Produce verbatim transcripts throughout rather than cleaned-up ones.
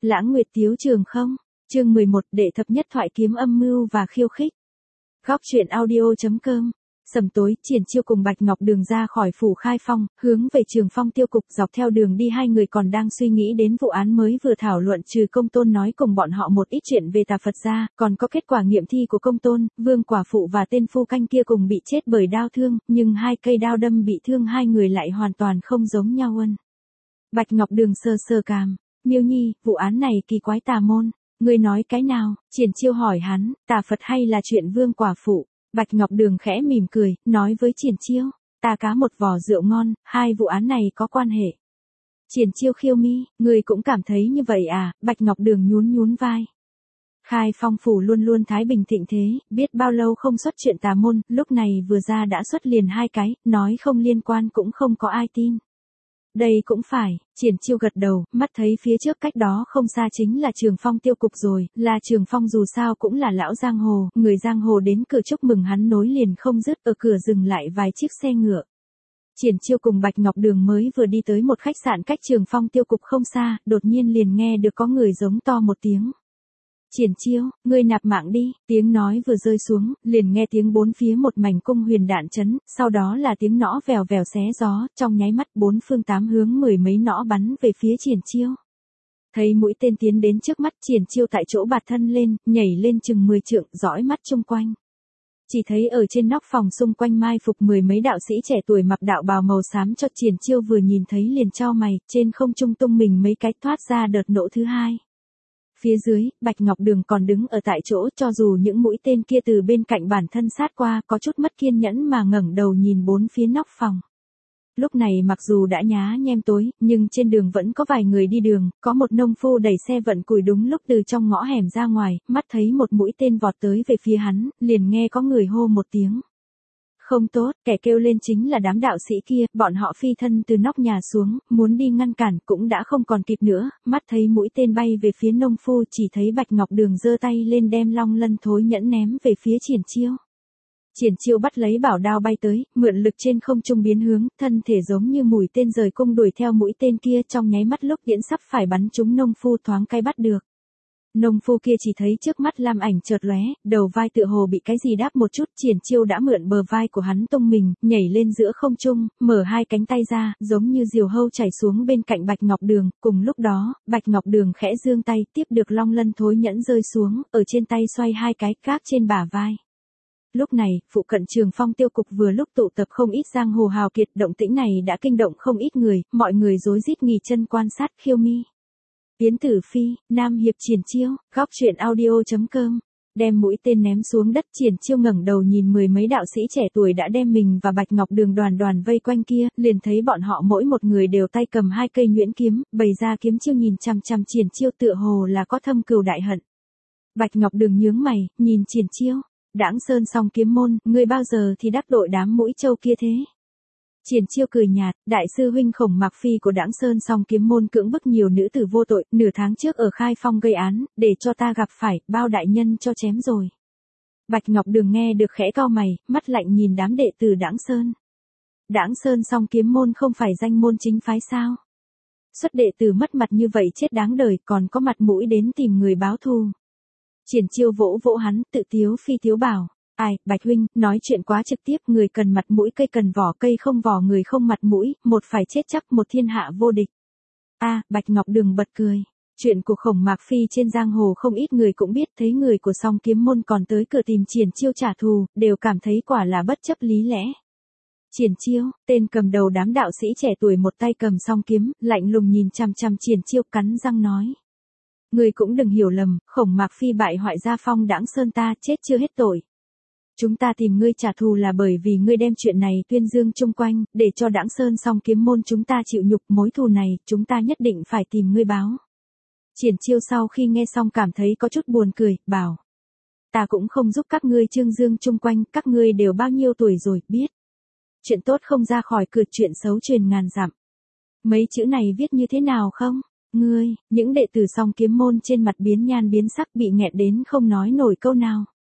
Lãng Nguyệt Tiếu Trường không? Chương mười một, đệ thập nhất thoại kiếm âm mưu và khiêu khích. Góc truyện audio.com. Sầm tối, Triển Chiêu cùng Bạch Ngọc Đường ra khỏi phủ Khai Phong, hướng về Trường Phong tiêu cục. Dọc theo đường đi hai người còn đang suy nghĩ đến vụ án mới vừa thảo luận. Trừ Công Tôn nói cùng bọn họ một ít chuyện về Tà Phật ra, còn có kết quả nghiệm thi của Công Tôn, Vương quả phụ và tên phu canh kia cùng bị chết bởi đao thương, nhưng hai cây đao đâm bị thương hai người lại hoàn toàn không giống nhau. Ân. Bạch Ngọc Đường sờ sờ cằm, Miêu Nhi, vụ án này kỳ quái tà môn. Ngươi nói cái nào? Triển Chiêu hỏi hắn, Tà Phật hay là chuyện Vương quả phụ? Bạch Ngọc Đường khẽ mỉm cười, nói với Triển Chiêu, ta cá một vò rượu ngon, hai vụ án này có quan hệ. Triển Chiêu khiêu mi, ngươi cũng cảm thấy như vậy à? Bạch Ngọc Đường nhún nhún vai. Khai Phong phủ luôn luôn thái bình thịnh thế, biết bao lâu không xuất chuyện tà môn, lúc này vừa ra đã xuất liền hai cái, nói không liên quan cũng không có ai tin. Đây cũng phải, Triển Chiêu gật đầu, mắt thấy phía trước cách đó không xa chính là Trường Phong tiêu cục rồi, là Trường Phong dù sao cũng là lão giang hồ, người giang hồ đến cửa chúc mừng hắn nối liền không dứt, ở cửa dừng lại vài chiếc xe ngựa. Triển Chiêu cùng Bạch Ngọc Đường mới vừa đi tới một khách sạn cách Trường Phong tiêu cục không xa, đột nhiên liền nghe được có người giống to một tiếng. Triển Chiêu, ngươi nạp mạng đi, tiếng nói vừa rơi xuống, liền nghe tiếng bốn phía một mảnh cung huyền đạn chấn, sau đó là tiếng nõ vèo vèo xé gió, trong nháy mắt bốn phương tám hướng mười mấy nõ bắn về phía Triển Chiêu. Thấy mũi tên tiến đến trước mắt, Triển Chiêu tại chỗ bạt thân lên, nhảy lên chừng mười trượng, dõi mắt chung quanh. Chỉ thấy ở trên nóc phòng xung quanh mai phục mười mấy đạo sĩ trẻ tuổi mặc đạo bào màu xám, cho Triển Chiêu vừa nhìn thấy liền chau mày, trên không trung tung mình mấy cái thoát ra đợt nổ thứ hai. Phía dưới, Bạch Ngọc Đường còn đứng ở tại chỗ, cho dù những mũi tên kia từ bên cạnh bản thân sát qua, có chút mất kiên nhẫn mà ngẩng đầu nhìn bốn phía nóc phòng. Lúc này mặc dù đã nhá nhem tối, nhưng trên đường vẫn có vài người đi đường, có một nông phu đẩy xe vận củi đúng lúc từ trong ngõ hẻm ra ngoài, mắt thấy một mũi tên vọt tới về phía hắn, liền nghe có người hô một tiếng. Không tốt, kẻ kêu lên chính là đám đạo sĩ kia, bọn họ phi thân từ nóc nhà xuống, muốn đi ngăn cản cũng đã không còn kịp nữa, mắt thấy mũi tên bay về phía nông phu, chỉ thấy Bạch Ngọc Đường giơ tay lên đem long lân thối nhẫn ném về phía Triển Chiêu. Triển Chiêu bắt lấy bảo đao bay tới, mượn lực trên không trung biến hướng, thân thể giống như mũi tên rời cung đuổi theo mũi tên kia, trong nháy mắt lúc tiễn sắp phải bắn trúng nông phu thoáng cái bắt được. Nông phu kia chỉ thấy trước mắt lam ảnh chợt lóe, đầu vai tựa hồ bị cái gì đáp một chút, Triển Chiêu đã mượn bờ vai của hắn tung mình, nhảy lên giữa không trung, mở hai cánh tay ra, giống như diều hâu chảy xuống bên cạnh Bạch Ngọc Đường, cùng lúc đó, Bạch Ngọc Đường khẽ giương tay, tiếp được long lân thối nhẫn rơi xuống, ở trên tay xoay hai cái, gác trên bả vai. Lúc này, phụ cận Trường Phong tiêu cục vừa lúc tụ tập không ít giang hồ hào kiệt, động tĩnh này đã kinh động không ít người, mọi người rối rít nghỉ chân quan sát khiêu mi. Yến Tử Phi, Nam Hiệp Triển Chiêu, góc truyện audio.com, đem mũi tên ném xuống đất. Triển Chiêu ngẩng đầu nhìn mười mấy đạo sĩ trẻ tuổi đã đem mình và Bạch Ngọc Đường đoàn đoàn vây quanh kia, liền thấy bọn họ mỗi một người đều tay cầm hai cây nhuyễn kiếm, bày ra kiếm chiêu nhìn chằm chằm Triển Chiêu tựa hồ là có thâm cừu đại hận. Bạch Ngọc Đường nhướng mày, nhìn Triển Chiêu, Đãng Sơn Song Kiếm Môn, ngươi bao giờ thì đắc tội đám mũi trâu kia thế? Triển Chiêu cười nhạt, đại sư huynh Khổng Mạc Phi của Đãng Sơn Song Kiếm Môn cưỡng bức nhiều nữ tử vô tội, nửa tháng trước ở Khai Phong gây án, để cho ta gặp phải, bao đại nhân cho chém rồi. Bạch Ngọc Đường nghe được khẽ cau mày, mắt lạnh nhìn đám đệ tử Đãng Sơn. Đãng Sơn Song Kiếm Môn không phải danh môn chính phái sao? Xuất đệ tử mất mặt như vậy chết đáng đời, còn có mặt mũi đến tìm người báo thù. Triển Chiêu vỗ vỗ hắn, tự tiếu phi tiếu bảo. Ai, Bạch huynh, nói chuyện quá trực tiếp, người cần mặt mũi cây cần vỏ, cây không vỏ người không mặt mũi, một phải chết chắc, một thiên hạ vô địch. A, à, Bạch Ngọc Đường bật cười. Chuyện của Khổng Mạc Phi trên giang hồ không ít người cũng biết, thấy người của Song Kiếm Môn còn tới cửa tìm Triển Chiêu trả thù, đều cảm thấy quả là bất chấp lý lẽ. Triển Chiêu, tên cầm đầu đám đạo sĩ trẻ tuổi một tay cầm song kiếm, lạnh lùng nhìn chằm chằm Triển Chiêu, cắn răng nói. Người cũng đừng hiểu lầm, Khổng Mạc Phi bại hoại gia phong Đãng Sơn ta, chết chưa hết tội. Chúng ta tìm ngươi trả thù là bởi vì ngươi đem chuyện này tuyên dương chung quanh, để cho Đãng Sơn Song Kiếm Môn chúng ta chịu nhục, mối thù này, chúng ta nhất định phải tìm ngươi báo. Triển Chiêu sau khi nghe xong cảm thấy có chút buồn cười, bảo. Ta cũng không giúp các ngươi trương dương chung quanh, các ngươi đều bao nhiêu tuổi rồi, biết. Chuyện tốt không ra khỏi cửa, chuyện xấu truyền ngàn dặm. Mấy chữ này viết như thế nào không? Ngươi, những đệ tử Song Kiếm Môn trên mặt biến nhan biến sắc, bị nghẹn đến không nói nổi câu nào.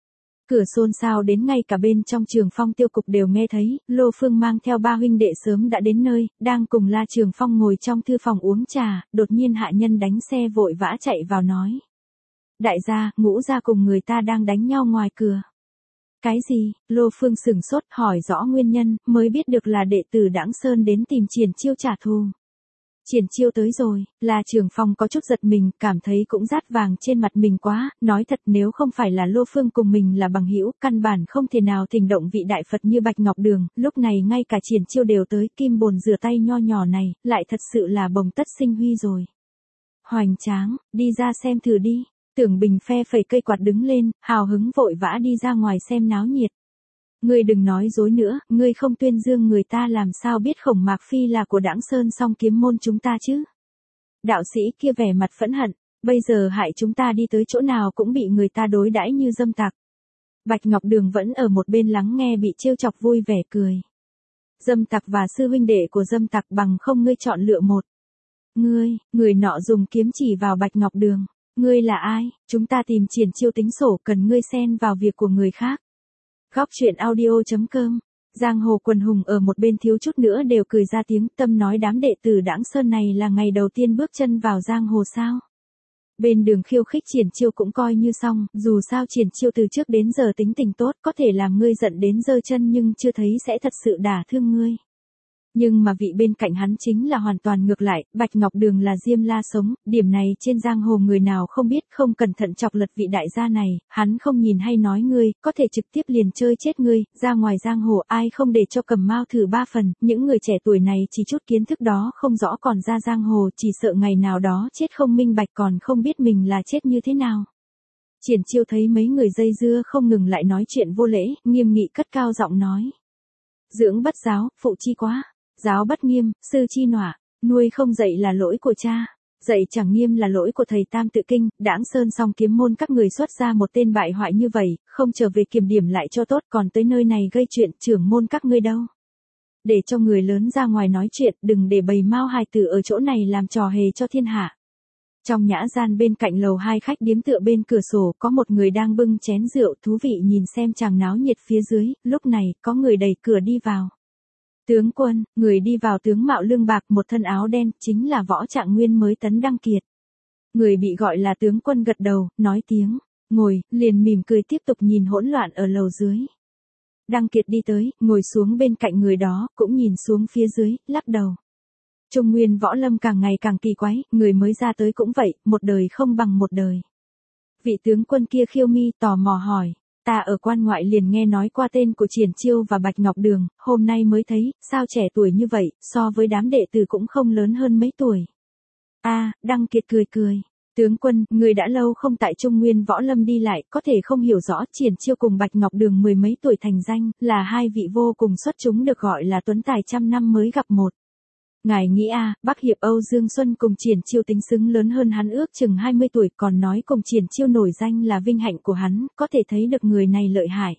cửa xôn xao đến ngay cả bên trong Trường Phong tiêu cục đều nghe thấy, Lô Phương mang theo ba huynh đệ sớm đã đến nơi, đang cùng La Trường Phong ngồi trong thư phòng uống trà, đột nhiên hạ nhân đánh xe vội vã chạy vào nói. Đại gia, Ngũ gia cùng người ta đang đánh nhau ngoài cửa. Cái gì? Lô Phương sửng sốt hỏi rõ nguyên nhân, mới biết được là đệ tử Đãng Sơn đến tìm Triển Chiêu trả thù. Triển Chiêu tới rồi, La Trường Phong có chút giật mình, cảm thấy cũng rát vàng trên mặt mình quá, nói thật nếu không phải là Lô Phương cùng mình là bằng hữu, căn bản không thể nào thỉnh động vị đại Phật như Bạch Ngọc Đường, lúc này ngay cả Triển Chiêu đều tới, kim bồn rửa tay nho nhỏ này, lại thật sự là bồng tất sinh huy rồi. Hoành tráng, đi ra xem thử đi. Tưởng Bình phe phẩy cây quạt đứng lên, hào hứng vội vã đi ra ngoài xem náo nhiệt. Ngươi đừng nói dối nữa, ngươi không tuyên dương người ta làm sao biết Khổng Mạc Phi là của Đãng Sơn song kiếm môn chúng ta chứ. Đạo sĩ kia vẻ mặt phẫn hận, bây giờ hại chúng ta đi tới chỗ nào cũng bị người ta đối đãi như dâm tặc. Bạch Ngọc Đường vẫn ở một bên lắng nghe bị trêu chọc vui vẻ cười. Dâm tặc và sư huynh đệ của dâm tặc bằng không ngươi chọn lựa một. Ngươi, người nọ dùng kiếm chỉ vào Bạch Ngọc Đường. Ngươi là ai? Chúng ta tìm Triển Chiêu tính sổ, cần ngươi xen vào việc của người khác. Góc truyện audio chấm com. Giang hồ quần hùng ở một bên thiếu chút nữa đều cười ra tiếng, tâm nói đám đệ tử Đãng Sơn này là ngày đầu tiên bước chân vào giang hồ sao? Bên đường khiêu khích Triển Chiêu cũng coi như xong, dù sao Triển Chiêu từ trước đến giờ tính tình tốt, có thể làm ngươi giận đến giơ chân nhưng chưa thấy sẽ thật sự đả thương ngươi. Nhưng mà vị bên cạnh hắn chính là hoàn toàn ngược lại, Bạch Ngọc Đường là Diêm La sống, điểm này trên giang hồ người nào không biết, không cẩn thận chọc lật vị đại gia này, hắn không nhìn hay nói ngươi, có thể trực tiếp liền chơi chết ngươi, ra ngoài giang hồ ai không để cho cầm mao thử ba phần, những người trẻ tuổi này chỉ chút kiến thức đó không rõ còn ra giang hồ chỉ sợ ngày nào đó chết không minh bạch còn không biết mình là chết như thế nào. Triển Chiêu thấy mấy người dây dưa không ngừng lại nói chuyện vô lễ, nghiêm nghị cất cao giọng nói. Dưỡng bất giáo, phụ chi quá. Giáo bất nghiêm, sư chi nọa, nuôi không dạy là lỗi của cha, dạy chẳng nghiêm là lỗi của thầy Tam Tự Kinh, Đãng Sơn song kiếm môn các người xuất ra một tên bại hoại như vậy, không trở về kiểm điểm lại cho tốt còn tới nơi này gây chuyện trưởng môn các ngươi đâu. Để cho người lớn ra ngoài nói chuyện, đừng để bầy mao hài tử ở chỗ này làm trò hề cho thiên hạ. Trong nhã gian bên cạnh lầu hai khách điếm tựa bên cửa sổ có một người đang bưng chén rượu thú vị nhìn xem chàng náo nhiệt phía dưới, lúc này có người đẩy cửa đi vào. Tướng quân, người đi vào tướng mạo lương bạc một thân áo đen, chính là Võ Trạng Nguyên mới tấn đăng kiệt. Người bị gọi là tướng quân gật đầu, nói tiếng, ngồi, liền mỉm cười tiếp tục nhìn hỗn loạn ở lầu dưới. Đăng Kiệt đi tới, ngồi xuống bên cạnh người đó, cũng nhìn xuống phía dưới, lắc đầu. Trung Nguyên Võ Lâm càng ngày càng kỳ quái, người mới ra tới cũng vậy, một đời không bằng một đời. Vị tướng quân kia khiêu mi tò mò hỏi. Ta ở quan ngoại liền nghe nói qua tên của Triển Chiêu và Bạch Ngọc Đường, hôm nay mới thấy, sao trẻ tuổi như vậy, so với đám đệ tử cũng không lớn hơn mấy tuổi. A, à, Đăng Kiệt cười cười. Tướng quân, người đã lâu không tại Trung Nguyên Võ Lâm đi lại, có thể không hiểu rõ Triển Chiêu cùng Bạch Ngọc Đường mười mấy tuổi thành danh, là hai vị vô cùng xuất chúng được gọi là tuấn tài trăm năm mới gặp một. Ngài nghĩ a, à, Bắc Hiệp Âu Dương Xuân cùng Triển Chiêu tính xứng lớn hơn hắn ước chừng hai mươi tuổi, còn nói cùng Triển Chiêu nổi danh là vinh hạnh của hắn, có thể thấy được người này lợi hại.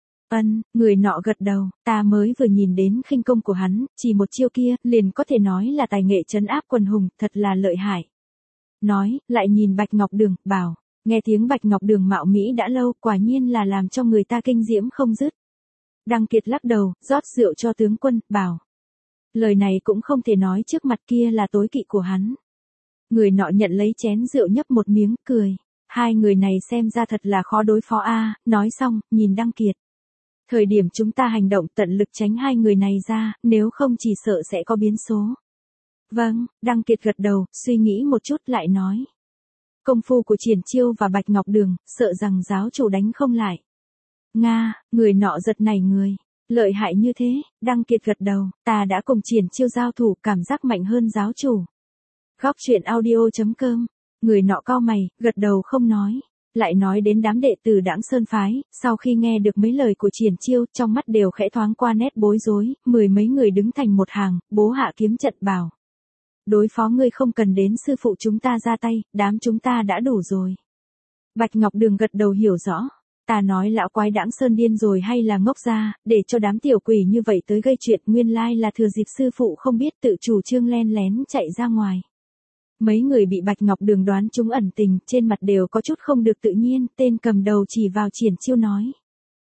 Ân, người nọ gật đầu, ta mới vừa nhìn đến khinh công của hắn, chỉ một chiêu kia, liền có thể nói là tài nghệ trấn áp quần hùng, thật là lợi hại. Nói, lại nhìn Bạch Ngọc Đường, bảo, nghe tiếng Bạch Ngọc Đường mạo mỹ đã lâu, quả nhiên là làm cho người ta kinh diễm không dứt. Đăng Kiệt lắc đầu, rót rượu cho tướng quân, bảo. Lời này cũng không thể nói trước mặt kia là tối kỵ của hắn. Người nọ nhận lấy chén rượu nhấp một miếng, cười. Hai người này xem ra thật là khó đối phó a. Nói xong, nhìn Đăng Kiệt. Thời điểm chúng ta hành động tận lực tránh hai người này ra, nếu không chỉ sợ sẽ có biến số. Vâng, Đăng Kiệt gật đầu, suy nghĩ một chút lại nói. Công phu của Triển Chiêu và Bạch Ngọc Đường, sợ rằng giáo chủ đánh không lại. Nga, người nọ giật nảy người. Lợi hại như thế, Đăng Kiệt gật đầu, ta đã cùng Triển Chiêu giao thủ, cảm giác mạnh hơn giáo chủ. Góc truyện audio chấm com, người nọ cau mày, gật đầu không nói. Lại nói đến đám đệ tử Đãng Sơn phái, sau khi nghe được mấy lời của Triển Chiêu, trong mắt đều khẽ thoáng qua nét bối rối, mười mấy người đứng thành một hàng, bố hạ kiếm trận bảo. Đối phó ngươi không cần đến sư phụ chúng ta ra tay, đám chúng ta đã đủ rồi. Bạch Ngọc Đường gật đầu hiểu rõ. Ta nói lão quái Đãng Sơn điên rồi hay là ngốc ra, để cho đám tiểu quỷ như vậy tới gây chuyện, nguyên lai là thừa dịp sư phụ không biết tự chủ trương len lén chạy ra ngoài. Mấy người bị Bạch Ngọc Đường đoán chúng ẩn tình, trên mặt đều có chút không được tự nhiên, tên cầm đầu chỉ vào Triển Chiêu nói.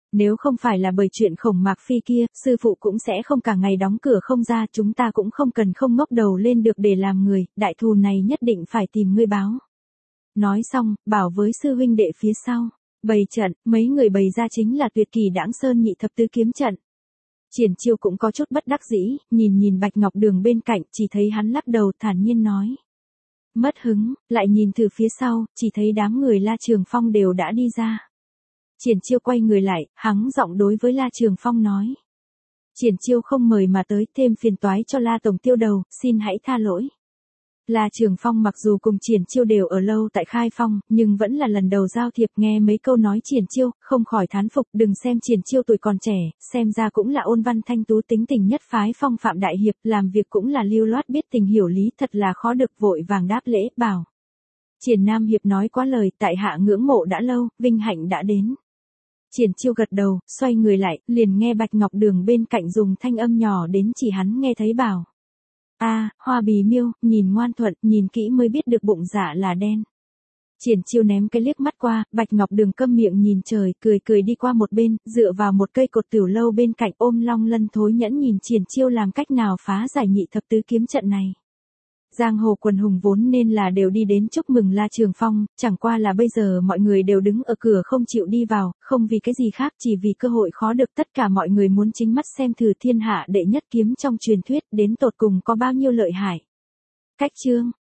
Nếu không phải là bởi chuyện Khổng Mạc Phi kia, sư phụ cũng sẽ không cả ngày đóng cửa không ra, chúng ta cũng không cần không ngóc đầu lên được để làm người, đại thù này nhất định phải tìm ngươi báo. Nói xong, bảo với sư huynh đệ phía sau, bày trận, mấy người bày ra chính là tuyệt kỳ đãng sơn nhị thập tứ kiếm trận. Triển Chiêu cũng có chút bất đắc dĩ, nhìn nhìn Bạch Ngọc Đường bên cạnh, chỉ thấy hắn lắc đầu thản nhiên nói. Mất hứng, lại nhìn từ phía sau, chỉ thấy đám người La Trường Phong đều đã đi ra. Triển Chiêu quay người lại, hắng giọng đối với La Trường Phong nói. Triển Chiêu không mời mà tới, thêm phiền toái cho La Tổng Tiêu đầu, xin hãy tha lỗi. La Trường Phong mặc dù cùng Triển Chiêu đều ở lâu tại Khai Phong, nhưng vẫn là lần đầu giao thiệp, nghe mấy câu nói Triển Chiêu, không khỏi thán phục, đừng xem Triển Chiêu tuổi còn trẻ, xem ra cũng là ôn văn thanh tú tính tình nhất phái phong phạm đại hiệp, làm việc cũng là lưu loát biết tình hiểu lý, thật là khó được, vội vàng đáp lễ, bảo. Triển Nam hiệp nói quá lời, tại hạ ngưỡng mộ đã lâu, vinh hạnh đã đến. Triển Chiêu gật đầu, xoay người lại, liền nghe Bạch Ngọc Đường bên cạnh dùng thanh âm nhỏ đến chỉ hắn nghe thấy bảo. A, à, Hoa Bì Miêu, nhìn ngoan thuận, nhìn kỹ mới biết được bụng dạ là đen. Triển Chiêu ném cái liếc mắt qua, Bạch Ngọc Đường câm miệng nhìn trời, cười cười đi qua một bên, dựa vào một cây cột tiểu lâu bên cạnh ôm Long Lân thối nhẫn nhìn Triển Chiêu làm cách nào phá giải nhị thập tứ kiếm trận này. Giang hồ quần hùng vốn nên là đều đi đến chúc mừng La Trường Phong, chẳng qua là bây giờ mọi người đều đứng ở cửa không chịu đi vào, không vì cái gì khác, chỉ vì cơ hội khó được, tất cả mọi người muốn chính mắt xem thử thiên hạ đệ nhất kiếm trong truyền thuyết đến tột cùng có bao nhiêu lợi hại. Cách chương